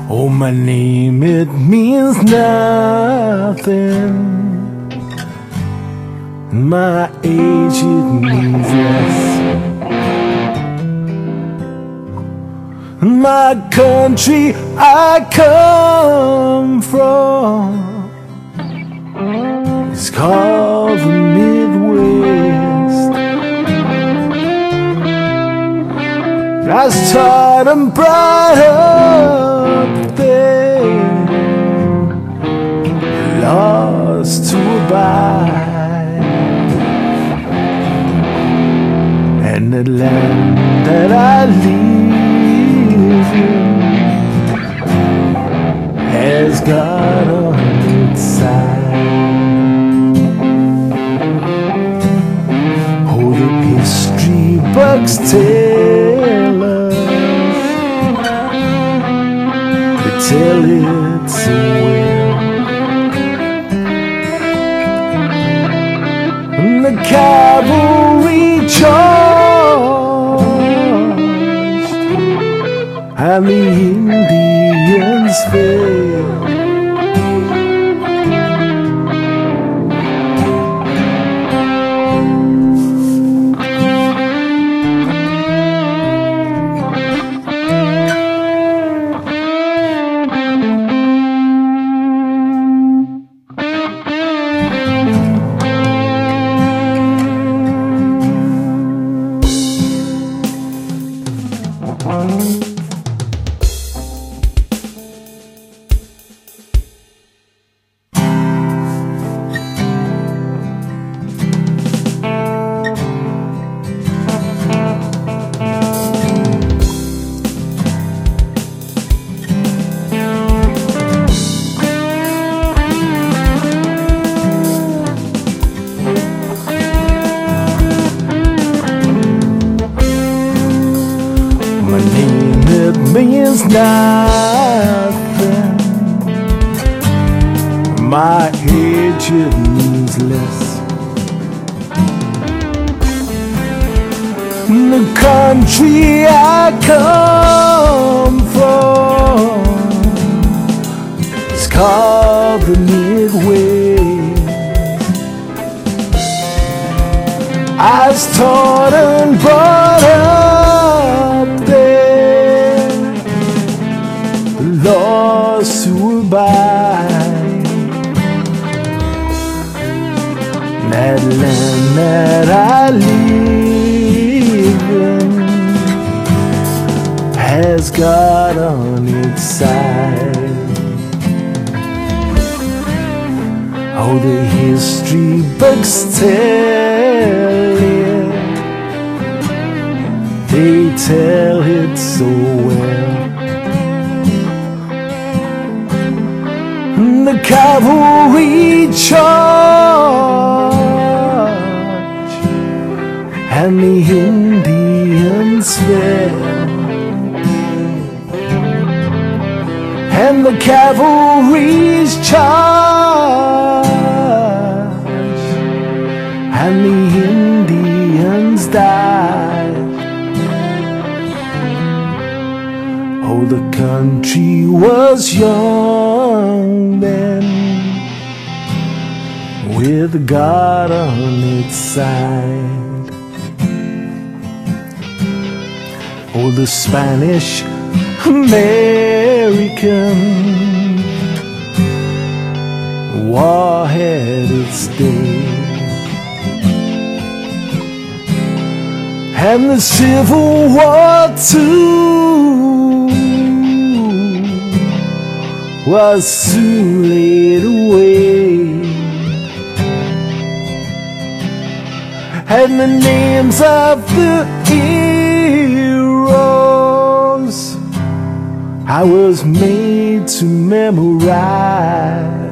Oh, my name, it means nothing. My age, it means less. My country I come from is called the Midwest. I was taught and brought up there, laws to abide, and the land that I live in has God on its side. Oh, the history books tell us, they tell it so well. And the cavalry charged, and the Indians fell. My name, it means nothing. My age, it means less. The country I come from is called the Midwest. I was taught and brought up there, laws to abide, that land that I live in has God on its side. Oh, the history books tell it, they tell it so well. The cavalry charge, and the Indians fell. And the cavalry's charge, and the Indians died. Oh, the country was young then, with God on its side. Oh, the Spanish American war had its day, and the Civil War too was soon laid away, and the names of the heroes I was made to memorize